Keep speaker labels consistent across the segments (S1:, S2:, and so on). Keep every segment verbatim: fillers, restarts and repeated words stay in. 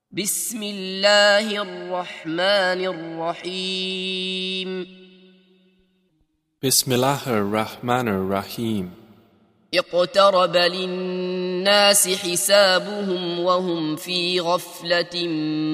S1: بسم الله الرحمن الرحيم
S2: Bismillahir Rahmanir Rahim.
S1: اقترب للناس حسابهم وهم في غفلة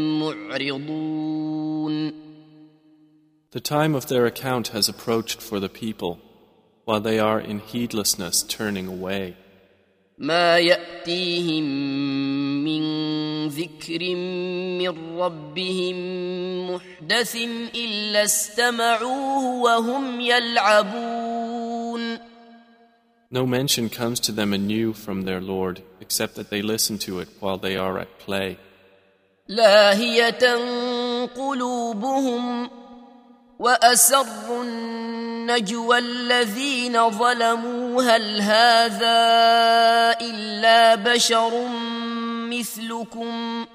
S1: معرضون.
S2: The time of their account has approached for the people, while they are in heedlessness turning away.
S1: ما يأتيهم من ذكر من ربهم محدث إلا استمعوه وهم يلعبون.
S2: No mention comes to them anew from their Lord, except that they listen to it while they are at play.
S1: لاهية قلوبهم وأسروا النجوى الذين ظلموا هل هذا إلا بشر مثلكم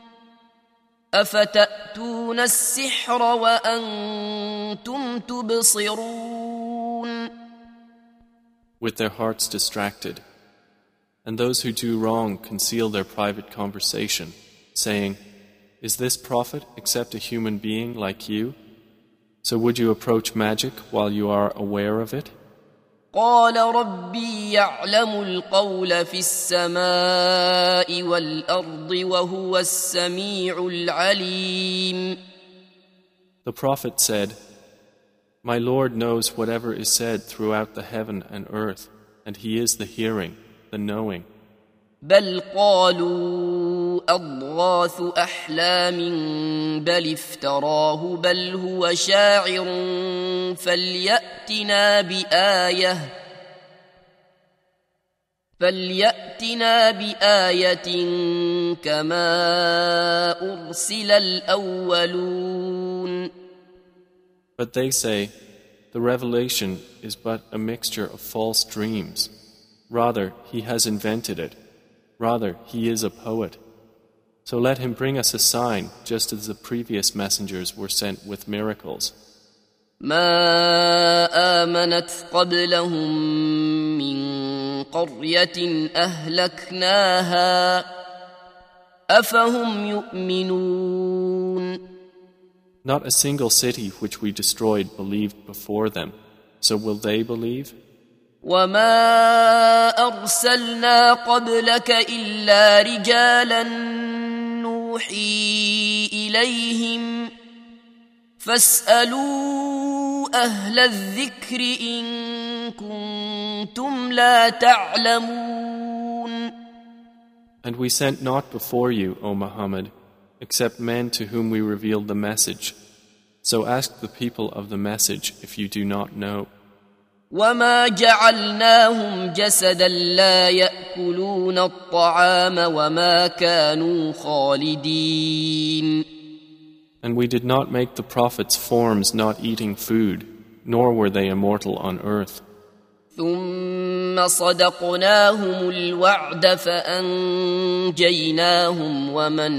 S1: أفتأتون السحر وأنتم تبصرون.
S2: With their hearts distracted. And those who do wrong conceal their private conversation, saying, "Is this prophet except a human being like you? So would you approach magic while you are aware of it?"
S1: قال ربي يعلم القول في السماء والأرض وهو السميع العليم.
S2: The prophet said, "My Lord knows whatever is said throughout the heaven and earth, and He is the hearing, the knowing."
S1: بل قالوا أضغاث أحلام بل افتراه بل هو شاعر فليأتنا بآية فليأتنا بآية كما أرسل الأولون.
S2: But they say, "The revelation is but a mixture of false dreams. Rather, he has invented it. Rather, he is a poet. So let him bring us a sign, just as the previous messengers were sent with miracles."
S1: ما آمنت قبلهم من قرية أهلكناها أفهم يؤمنون.
S2: Not a single city which we destroyed believed before them. So will they believe?
S1: وما أرسلنا قبلك إلا رجالا نوحي إليهم فاسألوا أهل الذكر إن كنتم لا تعلمون.
S2: And we sent not before you, O Muhammad, except men to whom we revealed the message. So ask the people of the message if you do not know.
S1: وما جعلناهم جسدا لا يأكلون الطعام وما كانوا خالدين.
S2: And we did not make the prophets forms not eating food, nor were they immortal on earth.
S1: ثم صدقناهم الوعد فأنجيناهم ومن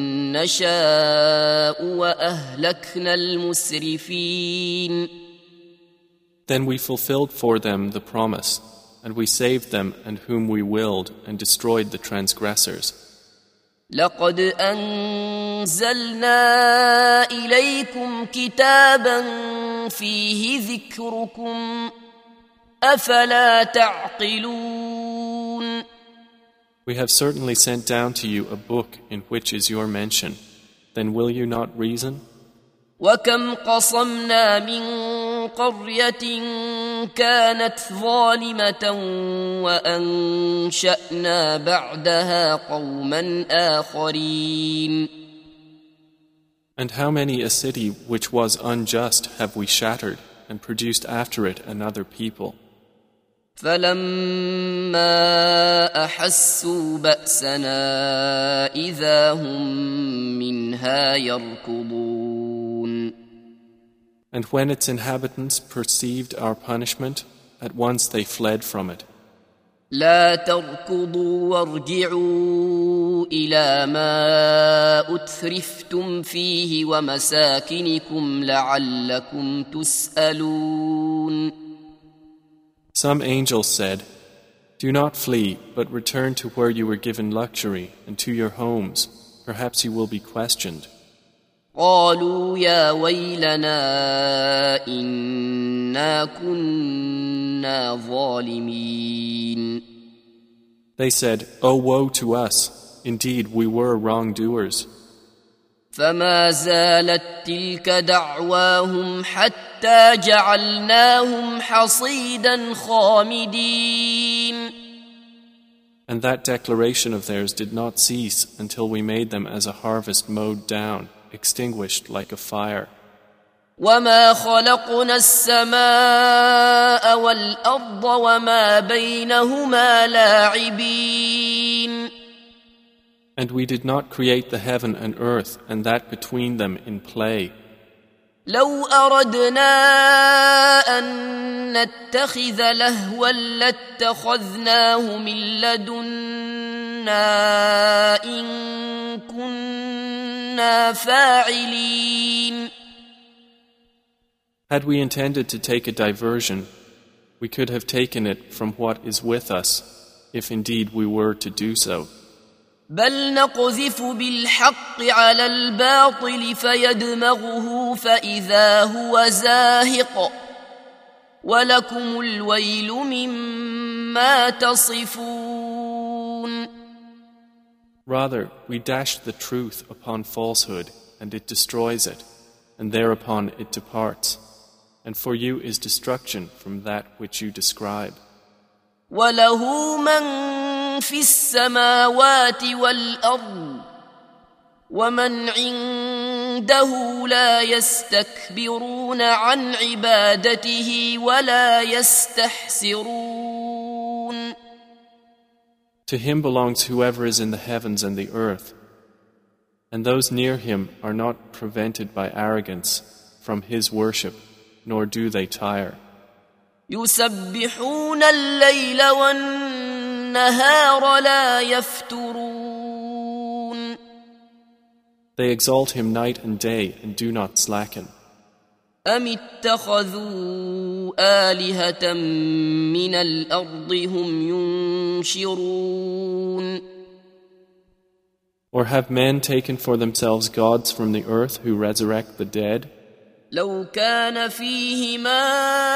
S1: نشاء وأهلكنا المسرفين.
S2: Then we fulfilled for them the promise, and we saved them and whom we willed and destroyed the transgressors.
S1: لقد أنزلنا إليكم كتابا فيه ذكركم أفلا تعقلون.
S2: We have certainly sent down to you a book in which is your mention. Then will you not reason?
S1: وكم قصمنا من قرية كانت ظالمة وأنشأنا بعدها قوما آخرين.
S2: And how many a city which was unjust have we shattered and produced after it another people?
S1: فلما أحسوا بأسنا إذا هم منها يركضون.
S2: And when its inhabitants perceived our punishment, at once they fled from it.
S1: لا تركضوا وارجعوا إلى ما أترفتم فيه ومساكنكم لعلكم تسألون.
S2: Some angels said, "Do not flee, but return to where you were given luxury and to your homes, perhaps you will be questioned.
S1: قالوا يا ويلنا إنا كنا ظالمين.
S2: They said, "Oh, woe to us! Indeed, we were wrongdoers."
S1: فما زالت تلك دعواهم حتى جعلناهم حصيدا خامدين.
S2: And that declaration of theirs did not cease until we made them as a harvest mowed down, extinguished like a fire.
S1: وما خلقنا السماء والأرض وما بينهما لاعبين.
S2: And we did not create the heaven and earth and that between them in play.
S1: لو أردنا أن نتخذ لهوا لاتخذناه من لدنا إن كنا فاعلين.
S2: Had we intended to take a diversion, we could have taken it from what is with us, if indeed we were to do so.
S1: بل نقذف بالحق على الباطل فيدمغه فإذا هو زاهق ولكم الويل مما تصفون.
S2: Rather, we dash the truth upon falsehood, and it destroys it, and thereupon it departs. And for you is destruction from that which you describe.
S1: وله من في السماوات والأرض ومن عنده لا يستكبرون عن عبادته ولا يستحسرون.
S2: To him belongs whoever is in the heavens and the earth, and those near him are not prevented by arrogance from his worship, nor do they tire.
S1: يسبحون الليل والنهار لا يفترون.
S2: They exalt him night and day and do not slacken.
S1: أم اتخذوا آلهة من الأرض هم ينشرون.
S2: Or have men taken for themselves gods from the earth who resurrect the dead?
S1: لو كان فيهما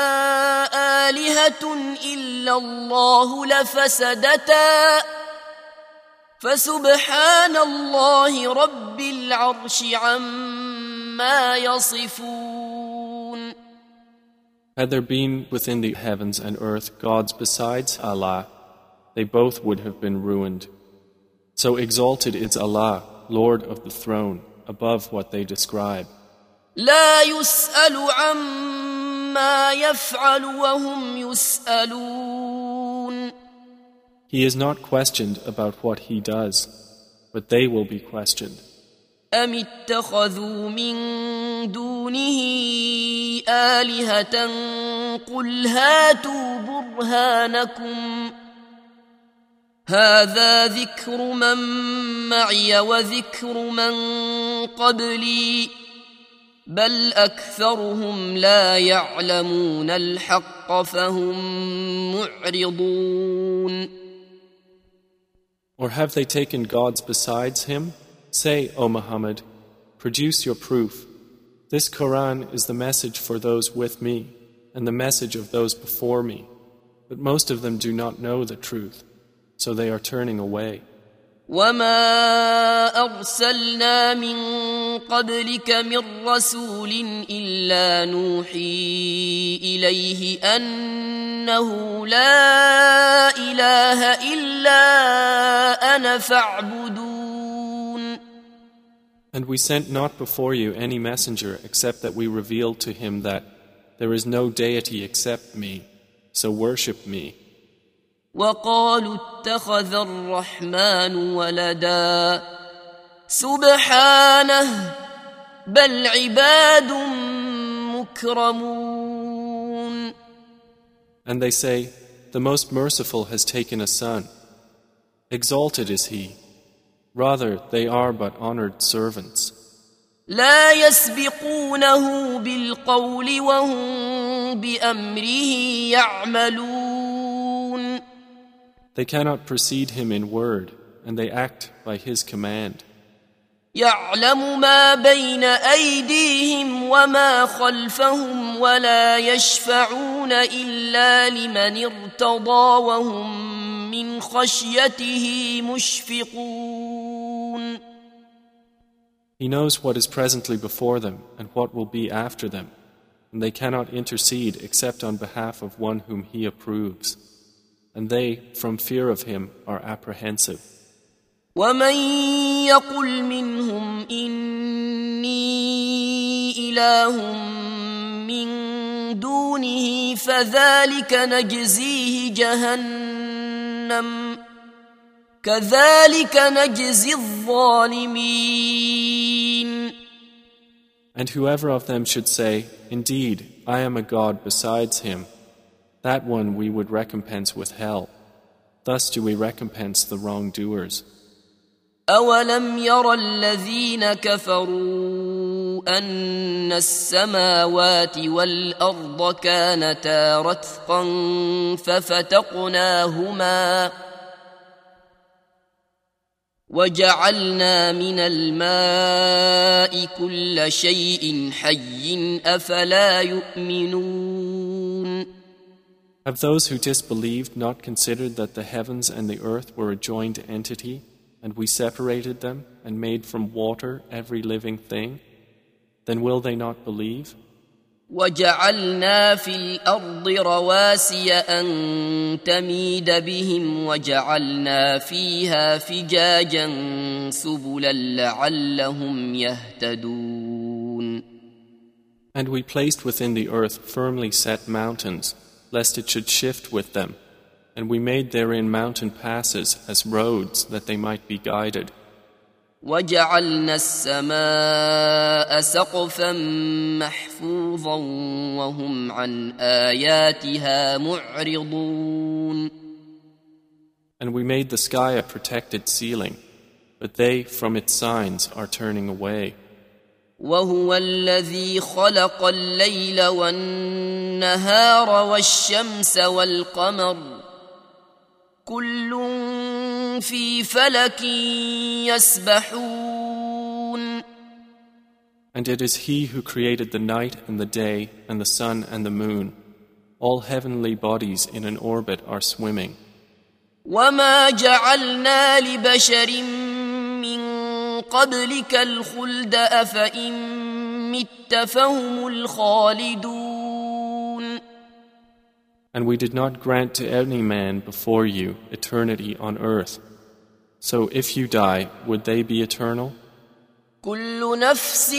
S1: آلهة إلا الله لفسدتا فسبحان الله رب العرش عما يصفون.
S2: Had there been within the heavens and earth gods besides Allah, they both would have been ruined. So exalted is Allah, Lord of the throne, above what they describe.
S1: لا يسأل عما يفعل وهم يسألون.
S2: He is not questioned about what he does, but they will be questioned.
S1: أم اتخذوا من دونه آلهة قل هاتوا برهانكم هذا ذكر من معي وذكر من قبلي بل أكثرهم لا يعلمون الحق فهم معرضون.
S2: Or have they taken gods besides him? Say, O Muhammad, produce your proof. This Quran is the message for those with me and the message of those before me. But most of them do not know the truth, so they are turning away.
S1: وما أرسلنا من قبلك من رسول إلا نوحي إليه أنه لا إله إلا أنا فاعبدون.
S2: And we sent not before you any messenger except that we revealed to him that there is no deity except me, so worship me.
S1: وقالوا اتخذ الرحمن ولدا سبحانه بل عباد مكرمون.
S2: And they say, the Most Merciful has taken a son. Exalted is he. Rather, they are but honored servants.
S1: لا يسبقونه بالقول وهم بأمره يعملون.
S2: They cannot precede him in word, and they act by his command.
S1: يعلم ما بين أيديهم وما خلفهم ولا يشفعون إلا لمن ارتضى وهم من خشيته مشفقون.
S2: He knows what is presently before them and what will be after them, and they cannot intercede except on behalf of one whom He approves, and they, from fear of Him, are apprehensive.
S1: ومن يقل منهم إني إله من دونه فذلك نجزيه جهنم كذلك نجزي الظالمين.
S2: And whoever of them should say, "Indeed, I am a God besides Him," that one we would recompense with hell. Thus do we recompense the wrongdoers.
S1: أولم ير الذين كفروا أن السماوات والأرض كانتا رتقا ففتقناهما وجعلنا من الماء كل شيء حي أفلا يؤمنون.
S2: Have those who disbelieved not considered that the heavens and the earth were a joined entity, and we separated them and made from water every living thing? Then will they not believe?
S1: وجعلنا في الأرض رواسي أن تميد بهم وجعلنا فيها فجاجا سبلا لعلهم يهتدون.
S2: And we placed within the earth firmly set mountains, lest it should shift with them, and we made therein mountain passes as roads that they might be guided.
S1: وجعلنا السماء سقفا محفوظا وهم عن آياتها معرضون.
S2: And we made the sky a protected ceiling, but they from its signs are turning away.
S1: وهو الذي خلق الليل والنهار والشمس والقمر كل في فلك يسبحون.
S2: And it is He who created the night and the day and the sun and the moon. All heavenly bodies in an orbit are swimming.
S1: وما جعلنا لبشر من قبلك الخلد أفإن مت فهم الخالدون.
S2: And we did not grant to any man before you eternity on earth. So if you die, would they be eternal?
S1: كل نفس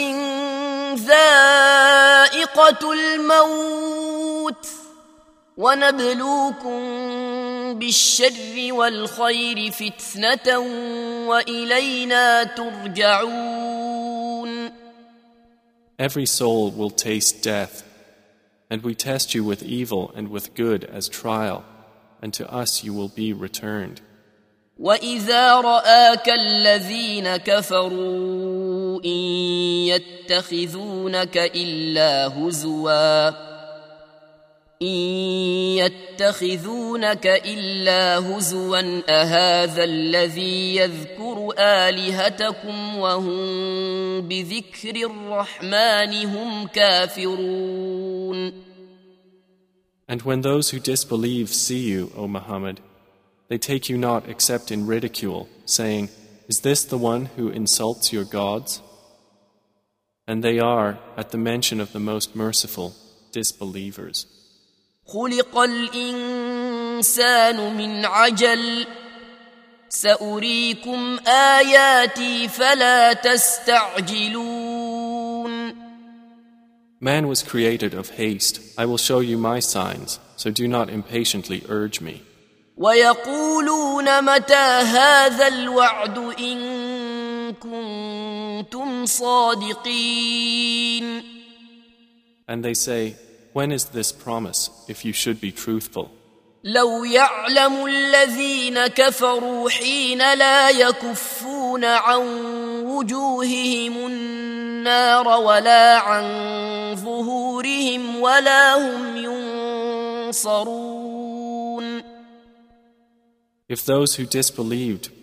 S1: ذائقة الموت ونبلوكم بالشر والخير فتنة وإلينا ترجعون.
S2: Every soul will taste death, and we test you with evil and with good as trial, and to us you will be returned.
S1: وَإِذَا رَآكَ الَّذِينَ كَفَرُوا إِن يَتَّخِذُونَكَ إِلَّا هُزُوًا إِن يَتَّخِذُونَكَ إِلَّا هُزُوًا أَهَذَا الَّذِي يَذْكُرُ آلِهَتَكُمْ وَهُمْ بِذِكْرِ الرَّحْمَنِ هُمْ كَافِرُونَ.
S2: And when those who disbelieve see you, O Muhammad, they take you not except in ridicule, saying, "Is this the one who insults your gods?" And they are, at the mention of the Most Merciful, disbelievers.
S1: خُلِقَ الْإِنسَانُ مِنْ عَجَلٍ سَأُرِيكُمْ آيَاتِي فَلَا تَسْتَعْجِلُونَ.
S2: Man was created of haste. I will show you my signs, so do not impatiently urge me.
S1: وَيَقُولُونَ مَتَى هَذَا الْوَعْدُ إِن كُنتُمْ صَادِقِينَ.
S2: And they say, "When is this promise, if you should be truthful?"
S1: لو يعلم الذين كفروا حين لا يكفون عن وجوههم النار ولا عن ظهورهم ولا هم ينصرون.
S2: If those who disbelieved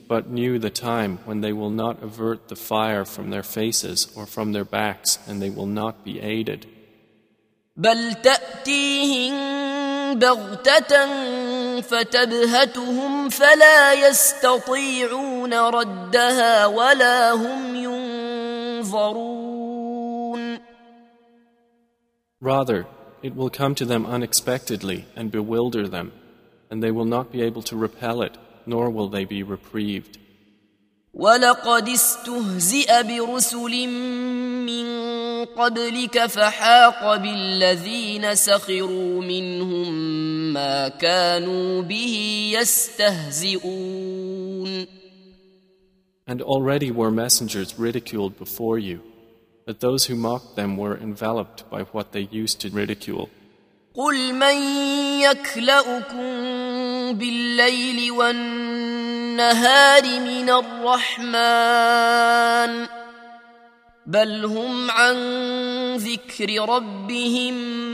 S2: but knew the time when they will not avert the fire from their faces or from their backs, and they will not be aided.
S1: بل تأتيهم بغتة فتبهتهم فلا يستطيعون ردها ولا هم ينظرون.
S2: Rather, it will come to them unexpectedly and bewilder them, and they will not be able to repel it, nor will they be reprieved.
S1: وَلَقَدِ اسْتُهْزِئَ بِرُسُلٍ مِّن قَبْلِكَ فَحَاقَ بِالَّذِينَ سَخِرُوا مِنْهُم مَّا كَانُوا بِهِ يَسْتَهْزِئُونَ.
S2: And already were messengers ridiculed before you, but those who mocked them were enveloped by what they used to ridicule.
S1: قُلْ مَن يَكْلَؤُكُم بِاللَّيْلِ وَالنَّهَارِ مِنَ الرَّحْمَنِ بَلْ هُمْ عَن ذِكْرِ رَبِّهِم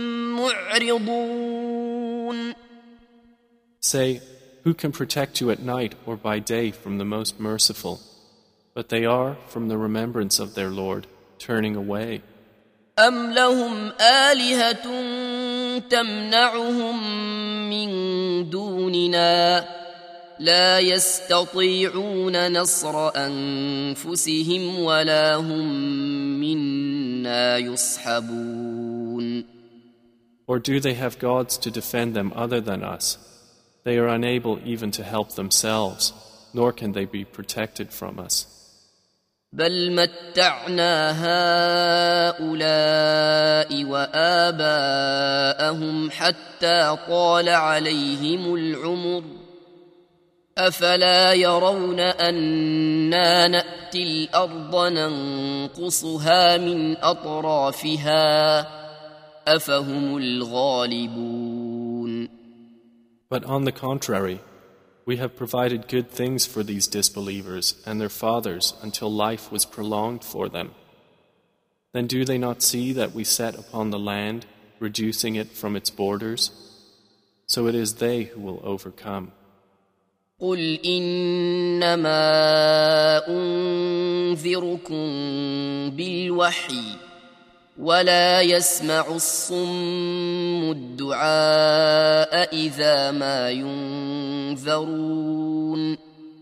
S1: مُّعْرِضُونَ.
S2: Say, who can protect you at night or by day from the most merciful? But they are, from the remembrance of their Lord, turning away.
S1: أَمْ لَهُمْ آلِهَةٌ تَمْنَعُهُم مِّن دُونِنَا لَا يَسْتَطِيعُونَ نَصْرَ أَنفُسِهِمْ وَلَا هُم مِّنَّا يُصْحَبُونَ.
S2: Or do they have gods to defend them other than us? They are unable even to help themselves, nor can they be protected from us.
S1: بل متعنا هؤلاء وآباءهم حتى طال عليهم العمر أفلا يرون أنا نأتي الأرض ننقصها من أطرافها أفهم الغالبون.
S2: But on the contrary, we have provided good things for these disbelievers and their fathers until life was prolonged for them. Then do they not see that we set upon the land, reducing it from its borders? So it is they who will overcome.
S1: قل إنما أنذركم بالوحي ولا يسمع الصم الدعاء إذا ما ينذرون.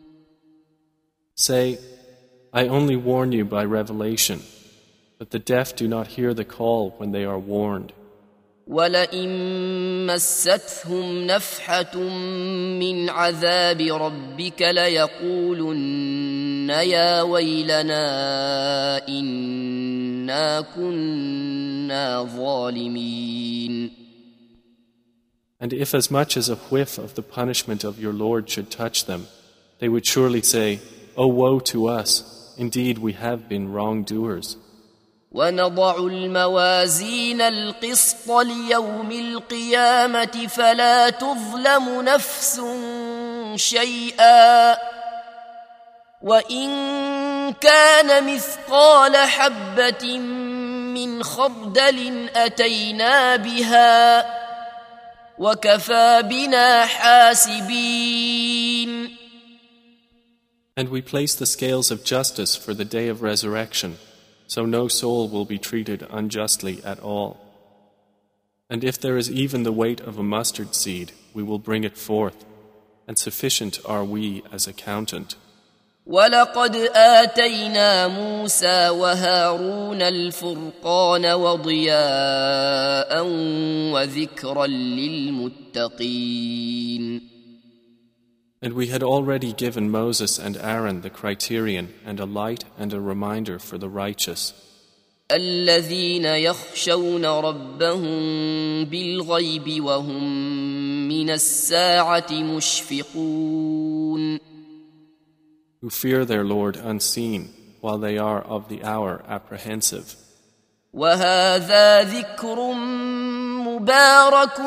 S2: Say, I only warn you by revelation, but the deaf do not hear the call when they are warned.
S1: وَلَئِن مَّسَّتْهُمْ نَفْحَةٌ مِّنْ عَذَابِ رَبِّكَ لَيَقُولُنَّ يَا وَيْلَنَا إِنَّا كُنَّا ظَالِمِينَ.
S2: And if as much as a whiff of the punishment of your Lord should touch them, they would surely say, O woe to us! Indeed, we have been wrongdoers.
S1: وَنَضَعُ الْمَوَازِينَ الْقِسْطَ لِيَوْمِ الْقِيَامَةِ فَلَا تُظْلَمُ نَفْسٌ شَيْئًا وَإِن كَانَ مِثْقَالَ حَبَّةٍ مِّنْ خَرْدَلٍ أَتَيْنَا بِهَا وَكَفَى بِنَا حَاسِبِينَ.
S2: And we place the scales of justice for the day of resurrection, so no soul will be treated unjustly at all. And if there is even the weight of a mustard seed, we will bring it forth, and sufficient are we as accountant.
S1: وَلَقَدْ آتَيْنَا مُوسَى وَهَارُونَ الْفُرْقَانَ وَضِيَاءً وَذِكْرًا لِلْمُتَّقِينَ.
S2: And we had already given Moses and Aaron the criterion and a light and a reminder for the righteous.
S1: الَّذِينَ يَخْشَوْنَ رَبَّهُم بِالْغَيْبِ وَهُم مِّنَ السَّاعَةِ مُشْفِقُونَ.
S2: Who fear their Lord unseen, while they are of the hour apprehensive.
S1: وَهَذَا ذِكْرٌ مُبَارَكٌ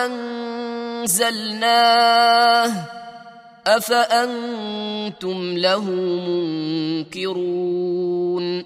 S1: أَنزَلْنَاهُ أَفَأَنْتُمْ لَهُ مُنْكِرُونَ.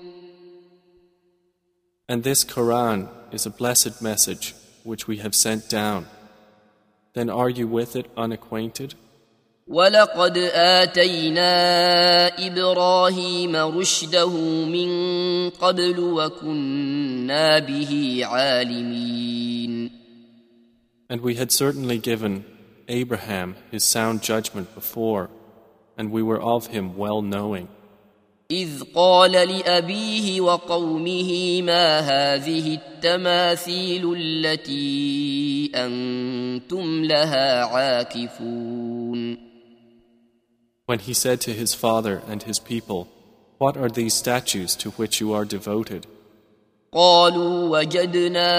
S2: And this Quran is a blessed message which we have sent down. Then are you with it unacquainted?
S1: ولقد آتينا إبراهيم رشده من قبل وكنا به عالمين.
S2: And we had certainly given Abraham his sound judgment before, and we were of him well knowing.
S1: إذ قال لأبيه وقومه ما هذه التماثيل التي أنتم لها عاكفون.
S2: When he said to his father and his people, "What are these statues to which you are devoted?"
S1: قالوا وجدنا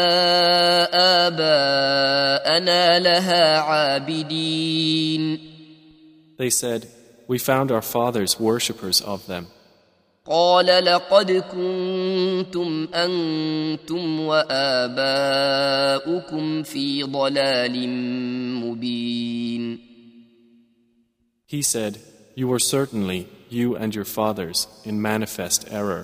S1: آباءنا لها عابدين.
S2: They said, "We found our fathers worshippers of them."
S1: قال لقد كنتم أنتم وآباؤكم في ضلال مبين.
S2: He said, "You were certainly, you and your fathers, in manifest error."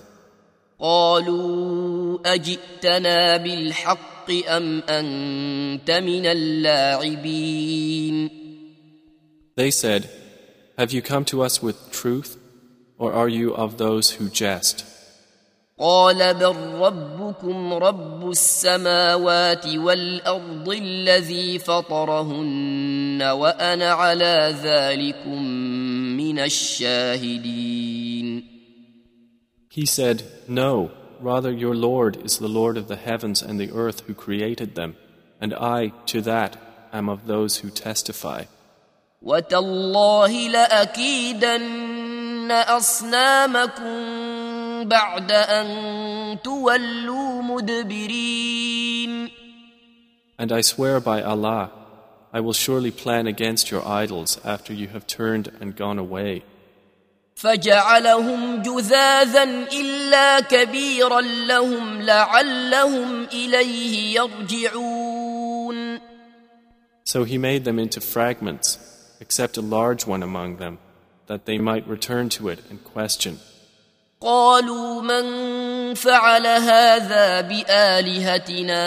S1: قالوا أجئتنا بالحق أم أنت من اللاعبين.
S2: They said, "Have you come to us with truth, or are you of those who jest?"
S1: قال بل ربكم رب السماوات والأرض الذي فطرهن وأنا على ذلكم من الشاهدين.
S2: He said, "No, rather your Lord is the Lord of the heavens and the earth who created them, and I, to that, am of those who testify."
S1: وتالله لأكيدن أصنامكم بعد أن تولوا مدبرين.
S2: And I swear by Allah, I will surely plan against your idols after you have turned and gone away.
S1: فجعلهم جذاذا إلا كبيرا لهم لعلهم إليه يرجعون.
S2: So he made them into fragments, except a large one among them, that they might return to it and question.
S1: قالوا من فعل هذا بآلهتنا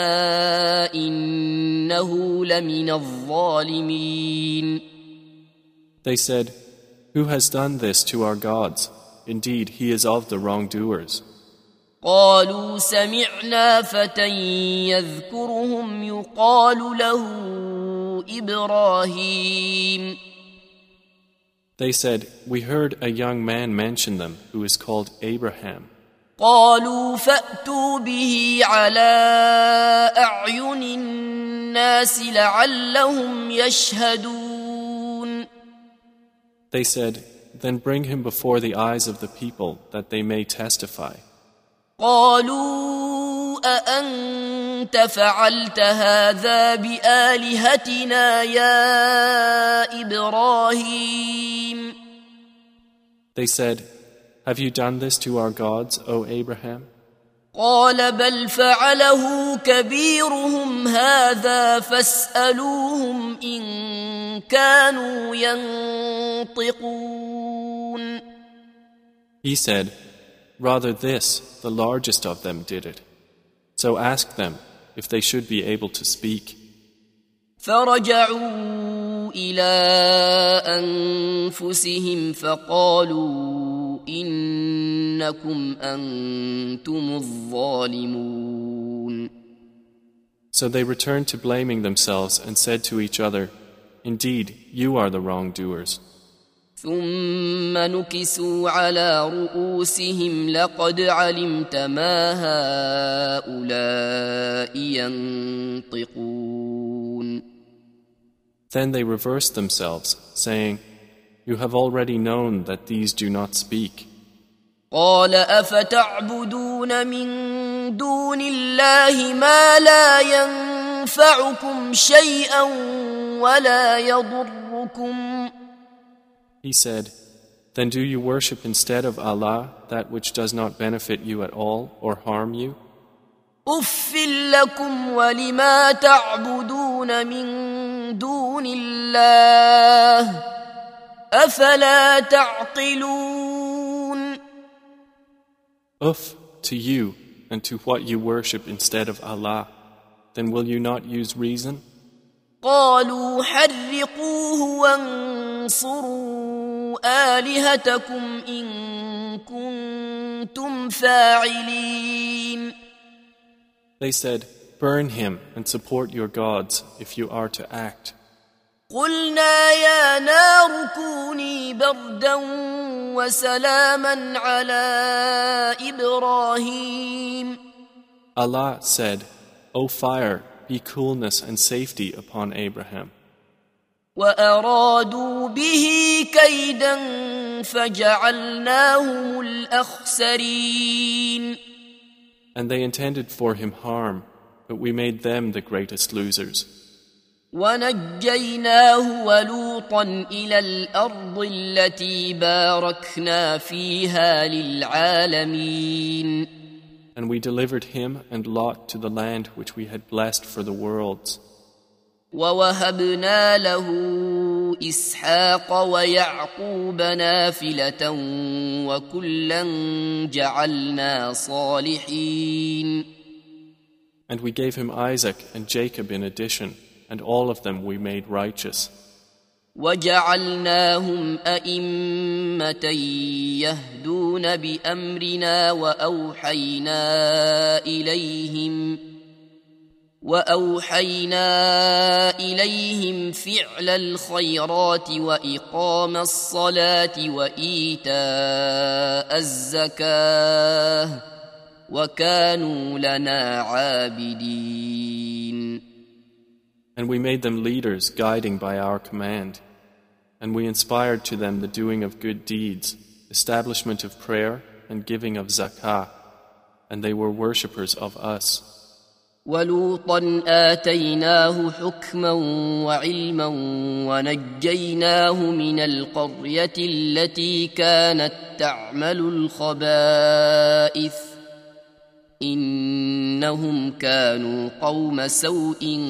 S1: إنه لمن الظالمين.
S2: They said, "Who has done this to our gods? Indeed, he is of the wrongdoers."
S1: قالوا سمعنا فتى يذكرهم يقال له إبراهيم.
S2: They said, "We heard a young man mention them who is called Abraham."
S1: قالوا فأتوا به على أعين الناس لعلهم يشهدون.
S2: They said, "Then bring him before the eyes of the people that they may testify."
S1: قالوا أأنت فعلت هذا بآلهتنا يا إبراهيم.
S2: They said, "Have you done this to our gods, O Abraham?"
S1: قال بل فعله كبيرهم هذا فاسألوهم إن كانوا ينطقون.
S2: He said, "Rather this, the largest of them did it. So ask them if they should be able to speak."
S1: فرجعوا إلى أنفسهم فقالوا إنكم أنتم الظالمون.
S2: So they returned to blaming themselves and said to each other, "Indeed, you are the wrongdoers."
S1: ثم نكسوا على رؤوسهم لقد علمت ما هؤلاء ينطقون.
S2: Then they reversed themselves, saying, "You have already known that these do not speak."
S1: قال أفتعبدون من دون الله ما لا ينفعكم شيئا ولا يضركم.
S2: He said, "Then do you worship instead of Allah that which does not benefit you at all or harm you?"
S1: أف لكم ولما تعبدون من دون الله أفلا تعقلون.
S2: Uff to you and to what you worship instead of Allah, then will you not use reason?
S1: قالوا حرقوه وانصروا آلهتكم إن كنتم فاعلين.
S2: They said, "Burn him and support your gods if you are to act."
S1: قلنا يا نار كوني بردا وسلاما على إبراهيم.
S2: Allah said, "O fire, be coolness and safety upon Abraham."
S1: وأرادوا به كيدا فجعلناهم الأخسرين.
S2: And they intended for him harm, but we made them the greatest losers.
S1: ونجيناه ولوطا إلى الأرض التي باركنا فيها للعالمين.
S2: And we delivered him and Lot to the land which we had blessed for the worlds.
S1: ووهبنا له إسحاق ويعقوب نافلة وكلا جعلنا صالحين.
S2: And we gave him Isaac and Jacob in addition, and all of them we made righteous.
S1: وجعلناهم أئمة يهدون بأمرنا وأوحينا إليهم وأوحينا إليهم فعل الخيرات وإقام الصلاة وإيتاء الزكاة وكانوا لنا عابدين.
S2: And we made them leaders guiding by our command. And we inspired to them the doing of good deeds, establishment of prayer and giving of zakah. And they were worshippers of us.
S1: ولوطا آتيناه حكما وعلما ونجيناه من القرية التي كانت تعمل الخبائث إنهم كانوا قوم سوء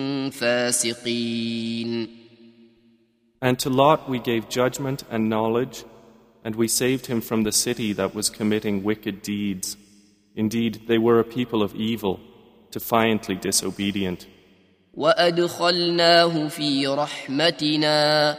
S1: فاسقين.
S2: And to Lot we gave judgment and knowledge, and we saved him from the city that was committing wicked deeds. Indeed, they were a people of evil, defiantly disobedient.
S1: وأدخلناه في رحمتنا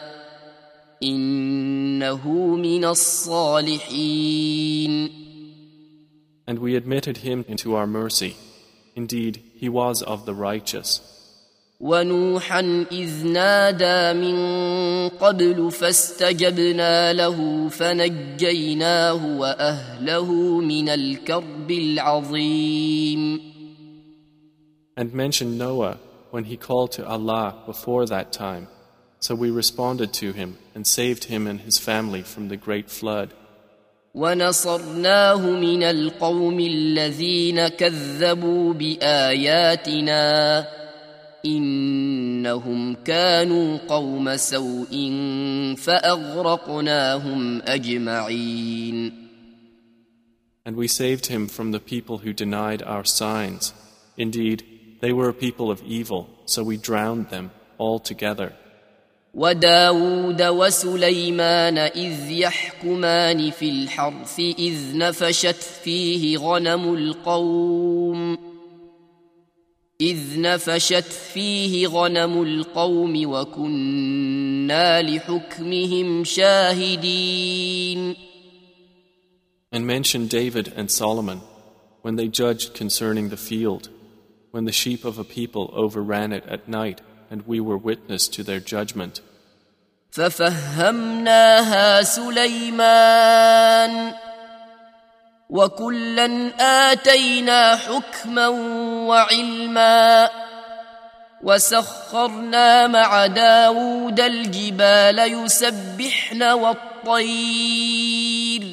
S1: إنه من الصالحين.
S2: And we admitted him into our mercy. Indeed, he was of the righteous.
S1: ونوحا إذ نادى من قبل فاستجبنا له فنجيناه وأهله من الكرب العظيم.
S2: And mention Noah when he called to Allah before that time. So we responded to him and saved him and his family from the great flood.
S1: ونصرناه من القوم الذين كذبوا بآياتنا إنهم كانوا قوم سوء فأغرقناهم أجمعين.
S2: And we saved him from the people who denied our signs. Indeed, they were a people of evil, so we drowned them all together.
S1: وداود وسليمان إذ يحكمان في الحرث إذ نفشت فيه غنم القوم إذ نفشت فيه غنم القوم وكنا لحكمهم شاهدين.
S2: And mention David and Solomon when they judged concerning the field, when the sheep of a people overran it at night, and we were witness to their judgment.
S1: ففهمناها سليمان وكلا آتينا حكما وعلما وسخرنا مع داود الجبال يسبحن والطير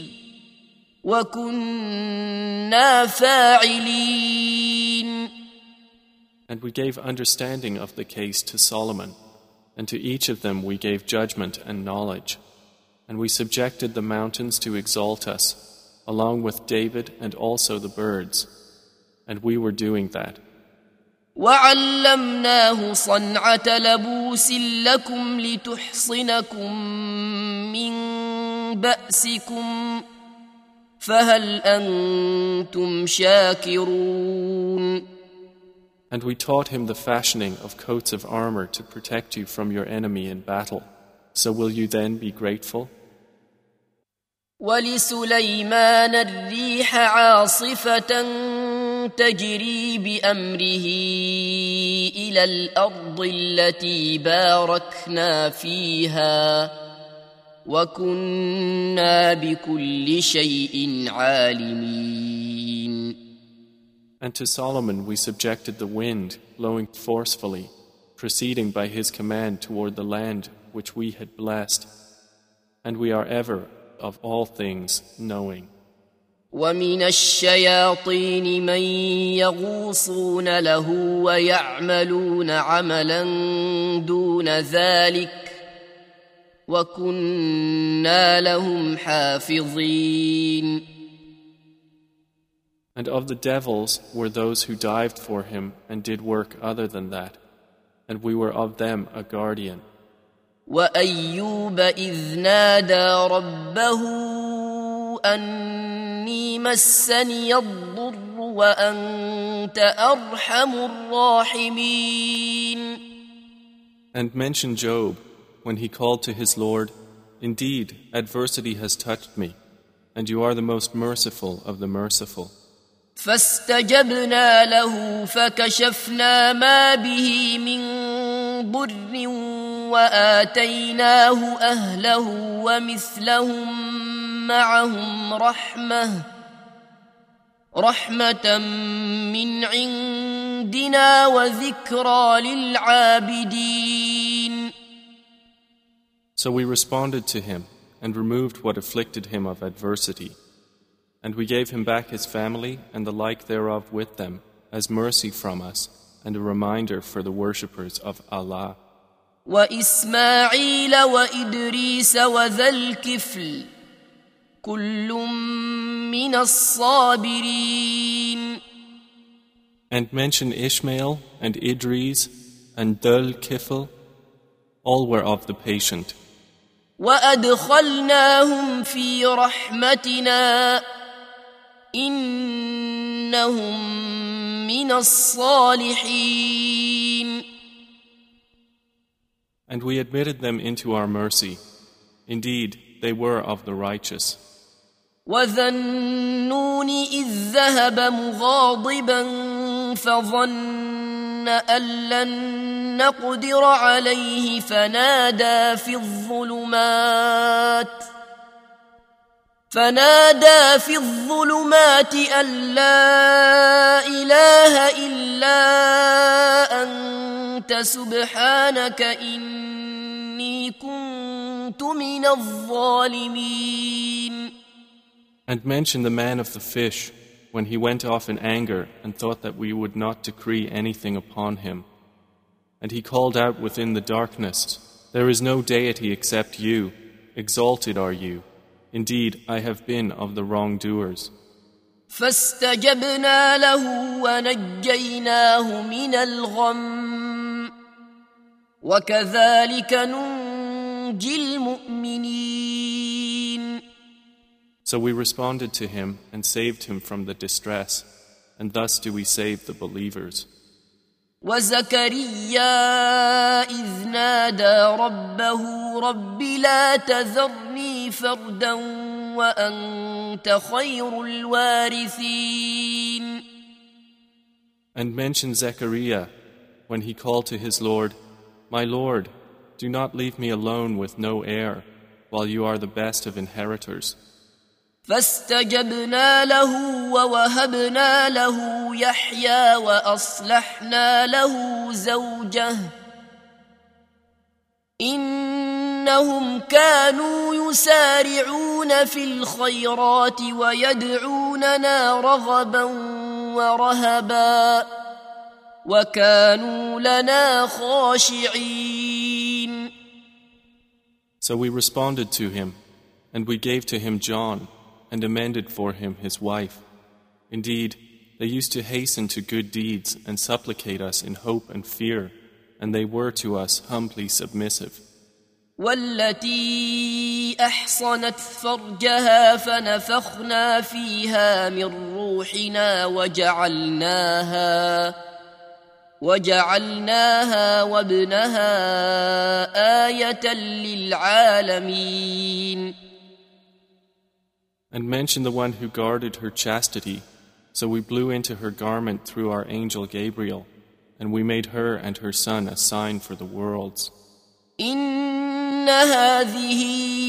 S1: وكنا فاعلين.
S2: And we gave understanding of the case to Solomon, and to each of them we gave judgment and knowledge. And we subjected the mountains to exalt us, along with David and also the birds. And we were doing that.
S1: وعلمناه صنعة لبوس لكم لتحصنكم من بأسكم فهل أنتم شاكرون.
S2: And we taught him the fashioning of coats of armor to protect you from your enemy in battle. So will you then be grateful?
S1: وَلِسُلَيْمَانَ الرِّيحَ عَاصِفَةً تَجْرِي بِأَمْرِهِ إِلَى الْأَرْضِ الَّتِي بَارَكْنَا فِيهَا وَكُنَّا بِكُلِّ شَيْءٍ عَالِمِينَ.
S2: And to Solomon we subjected the wind, blowing forcefully, proceeding by his command toward the land which we had blessed. And we are ever, of all things, knowing.
S1: وَمِنَ الشَّيَاطِينِ مَن يَغُوصُونَ لَهُ وَيَعْمَلُونَ عَمَلًا دُونَ ذَلِكَ وَكُنَّا لَهُمْ حَافِظِينَ.
S2: And of the devils were those who dived for him and did work other than that, and we were of them a guardian.
S1: وَأَيُّوبَ إِذْ نَادَى رَبَّهُ أَنِّي مَسَّنِيَ الضُّرُّ وَأَنْتَ أَرْحَمُ الرَّاحِمِينَ.
S2: And mention Job when he called to his Lord, "Indeed, adversity has touched me, and you are the most merciful of the merciful."
S1: فاستجبنا له فكشفنا ما به من ضر وآتيناه أهله ومثلهم معهم رحمة رحمة من عندنا وذكرى للعابدين.
S2: So we responded to him and removed what afflicted him of adversity. And we gave him back his family and the like thereof with them, as mercy from us and a reminder for the worshippers of Allah.
S1: وَإِسْمَاعِيلَ وَإِدْرِيسَ وَذَا الْكِفْلِ كُلٌّ مِّنَ الصَّابِرِينَ.
S2: And mention Ishmael and Idris and Dhul Kifl, all were of the patient.
S1: وَأَدْخَلْنَاهُمْ فِي رَحْمَتِنَا إِنَّهُمْ مِنَ الصَّالِحِينَ.
S2: And we admitted them into our mercy. Indeed, they were of the righteous.
S1: وَذَا النُّونِ إِذ ذَهَبَ مُغَاضِبًا فَظَنَّ أَن لَّن نَّقْدِرَ عَلَيْهِ فَنَادَىٰ فِي الظُّلُمَاتِ فنادى في الظلمات أن لا إله إلا أنت سبحانك إني كنت من الظالمين.
S2: And mention the man of the fish when he went off in anger and thought that we would not decree anything upon him. And he called out within the darkness, "There is no deity except you. Exalted are you. Indeed, I have been of the wrongdoers."
S1: فاستجبنا له ونجيناه من الغم وكذلك ننجي المؤمنين.
S2: So we responded to him and saved him from the distress, and thus do we save the believers.
S1: وزكريا إذ نادى ربه رب لا تذرني فردا وأنت خير الوارثين.
S2: And mention Zechariah when he called to his Lord, "My Lord, do not leave me alone with no heir, while you are the best of inheritors."
S1: فاستجبنا له ووهبنا له يحيى وأصلحنا له زوجه إنهم كانوا يسارعون في الخيرات ويدعوننا رغبا ورهبا وكانوا لنا خاشعين.
S2: So we responded to him, and we gave to him John, and amended for him his wife. Indeed, they used to hasten to good deeds and supplicate us in hope and fear, and they were to us humbly submissive.
S1: والتي أحصنت فرجها فنفخنا فيها من روحنا وجعلناها وجعلناها وابنها آية للعالمين.
S2: And mention the one who guarded her chastity, so we blew into her garment through our angel Gabriel, and we made her and her son a sign for the worlds.
S1: إن هذه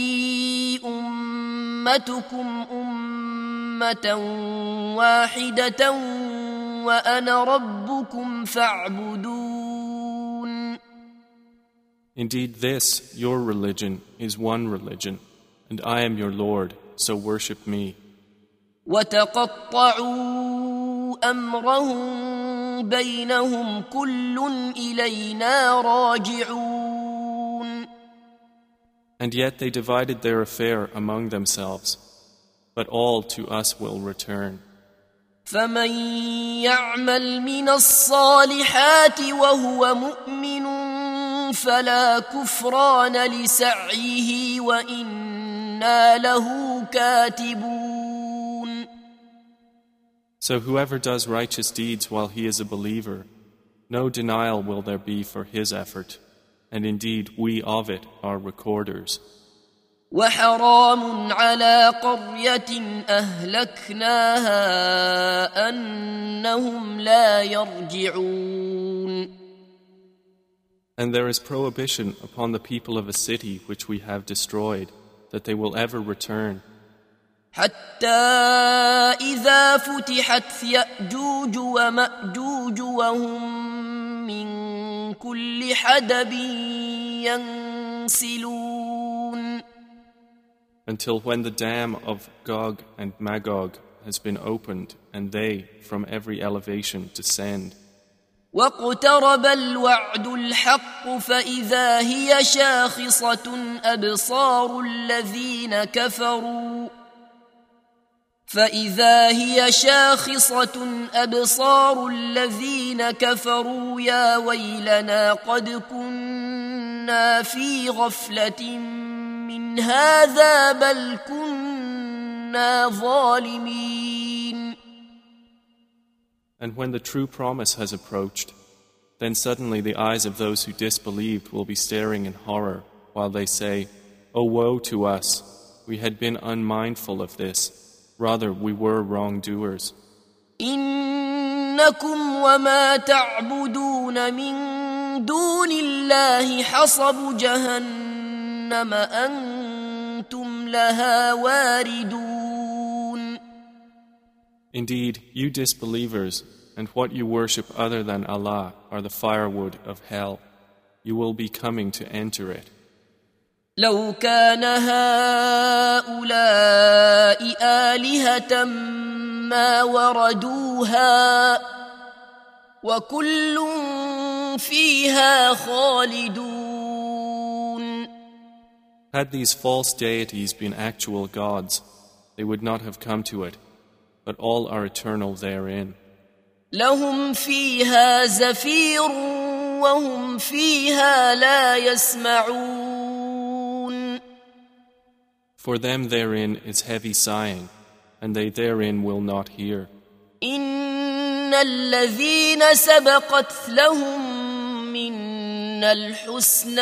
S1: أمتكم أمة واحدة وأنا ربكم فاعبدون.
S2: Indeed, this, your religion, is one religion, and I am your Lord, so worship me.
S1: وتقطعوا أمرهم بينهم كل إلينا راجعون.
S2: And yet they divided their affair among themselves, but all to us will return.
S1: فمن يعمل من الصالحات وهو مؤمن فلا كفران لسعيه وإنا له كاتبون.
S2: So whoever does righteous deeds while he is a believer, no denial will there be for his effort, and indeed we of it are recorders.
S1: وحرام على قرية أهلكناها أنهم لا يرجعون.
S2: And there is prohibition upon the people of a city which we have destroyed, that they will ever return.
S1: حتى إذا فتحت يأجوج ومأجوج وهم من كل حدب ينسلون.
S2: Until when the dam of Gog and Magog has been opened and they from every elevation descend.
S1: واقترب الوعد الحق فإذا هي شاخصة أبصار الذين كفروا فإذا هي شاخصة أبصار الذين كفروا يا ويلنا قد كنا في غفلة من هذا بل كنا ظالمين.
S2: And when the true promise has approached, then suddenly the eyes of those who disbelieved will be staring in horror, while they say, "O woe to us! We had been unmindful of this. Rather, we were wrongdoers."
S1: إنكم وما تعبدون من دون الله حصب جهنم أنتم لها واردون.
S2: Indeed, you disbelievers, and what you worship other than Allah are the firewood of hell. You will be coming to enter it.
S1: لو كان هؤلاء آلهة ما وردوها وكل فيها خالدون.
S2: Had these false deities been actual gods, they would not have come to it, but all are eternal therein.
S1: لهم فيها زفير وهم فيها لا يسمعون.
S2: For them therein is heavy sighing, and they therein will not hear.
S1: إن الذين سبقت لهم منا الحسنى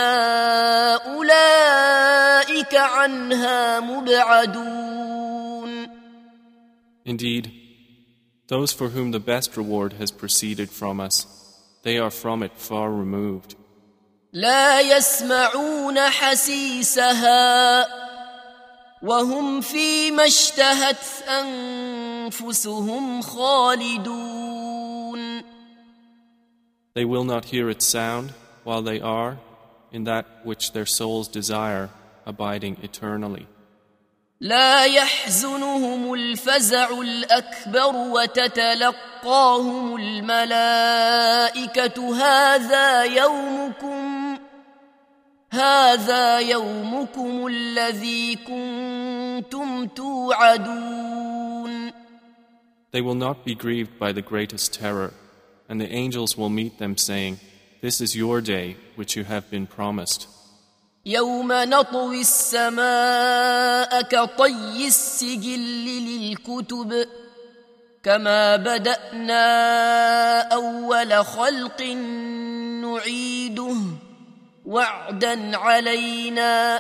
S1: أولئك عنها مبعدون.
S2: Indeed, those for whom the best reward has proceeded from us, they are from it far removed.
S1: لا يسمعون حسيسها وهم فيما اشتهت أنفسهم خالدون.
S2: They will not hear its sound while they are, in that which their souls desire, abiding eternally.
S1: لا يحزنهم الفزع الأكبر وتتلقاهم الملائكة هذا يومكم هذا يومكم الذي كنتم توعدون.
S2: They will not be grieved by the greatest terror, and the angels will meet them saying, "This is your day which you have been promised."
S1: يوم نطوي السماء كطي السجل للكتب كما بدأنا أول خلق نعيده وعدا علينا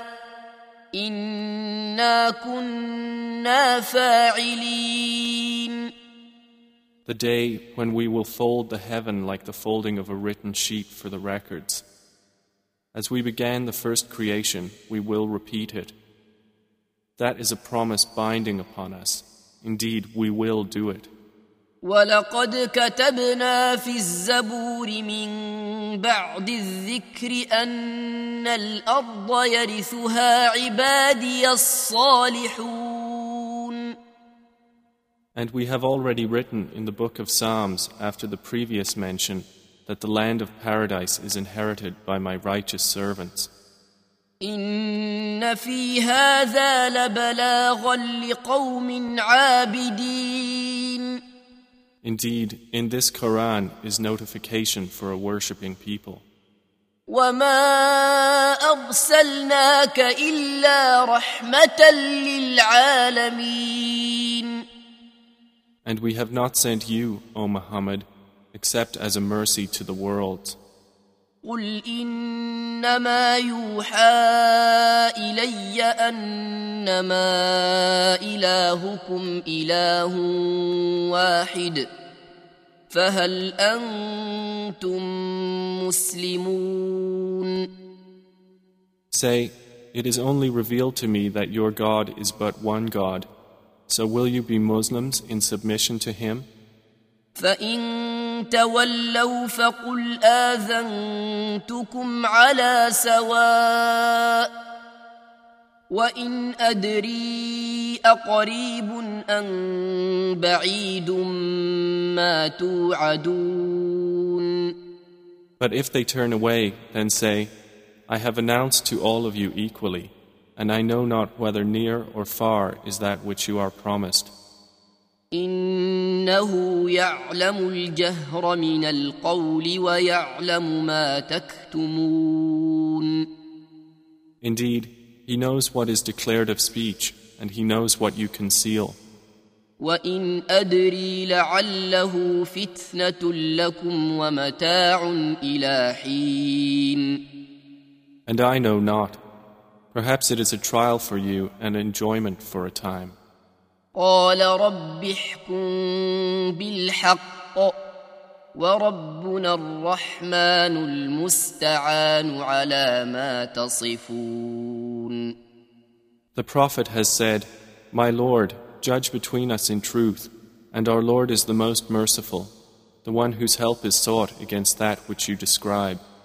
S1: إنا كنا فاعلين.
S2: The day when we will fold the heaven like the folding of a written sheet for the records. As we began the first creation, we will repeat it. That is a promise binding upon us. Indeed, we will do it.
S1: وَلَقَدْ كَتَبْنَا فِي الزَّبُورِ مِن بَعْدِ الذِّكْرِ أَنَّ الْأَرْضَ يَرِثُهَا عِبَادِيَ الصَّالِحُونَ.
S2: And we have already written in the book of Psalms after the previous mention that the land of paradise is inherited by my righteous servants.
S1: إِنَّ فِي هَذَا لَبَلَاغًا لِقَوْمٍ عَابِدِينَ.
S2: Indeed, in this Quran is notification for a worshipping people.
S1: وَمَا أَرْسَلْنَاكَ إِلَّا رَحْمَةً لِلْعَالَمِينَ.
S2: And we have not sent you, O Muhammad, except as a mercy to the world.
S1: قُلْ إِنَّمَا يُوحَى إِلَيَّ أَنَّمَا إِلَٰهُكُمْ إِلَٰهٌ وَاحِدٌ فَهَلْ أَنْتُمْ مُسْلِمُونَ.
S2: Say, it is only revealed to me that your God is but one God. So will you be Muslims in submission to Him?
S1: فَإِن تَوَلَّوْا فَقُلْ آذَنْتُكُمْ عَلَى سَوَاءٍ وَإِنْ أَدْرِي أَقَرِيبٌ أَمْ بَعِيدٌ مَا تُوعَدُونَ.
S2: But if they turn away, then say, I have announced to all of you equally, and I know not whether near or far is that which you are promised.
S1: إِنَّهُ يَعْلَمُ الْجَهْرَ مِنَ الْقَوْلِ وَيَعْلَمُ مَا تَكْتُمُونَ.
S2: Indeed, He knows what is declared of speech, and He knows what you conceal.
S1: وَإِنْ أَدْرِي لَعَلَّهُ فِتْنَةٌ لَكُمْ وَمَتَاعٌ إِلَى حِينٍ.
S2: And I know not. Perhaps it is a trial for you and enjoyment for a time.
S1: قال رب احكم بالحق وربنا الرحمن المستعان على ما تصفون.
S2: The Prophet has said, My Lord, judge between us in truth, and our Lord is the most merciful, the one whose help is sought against that which you describe.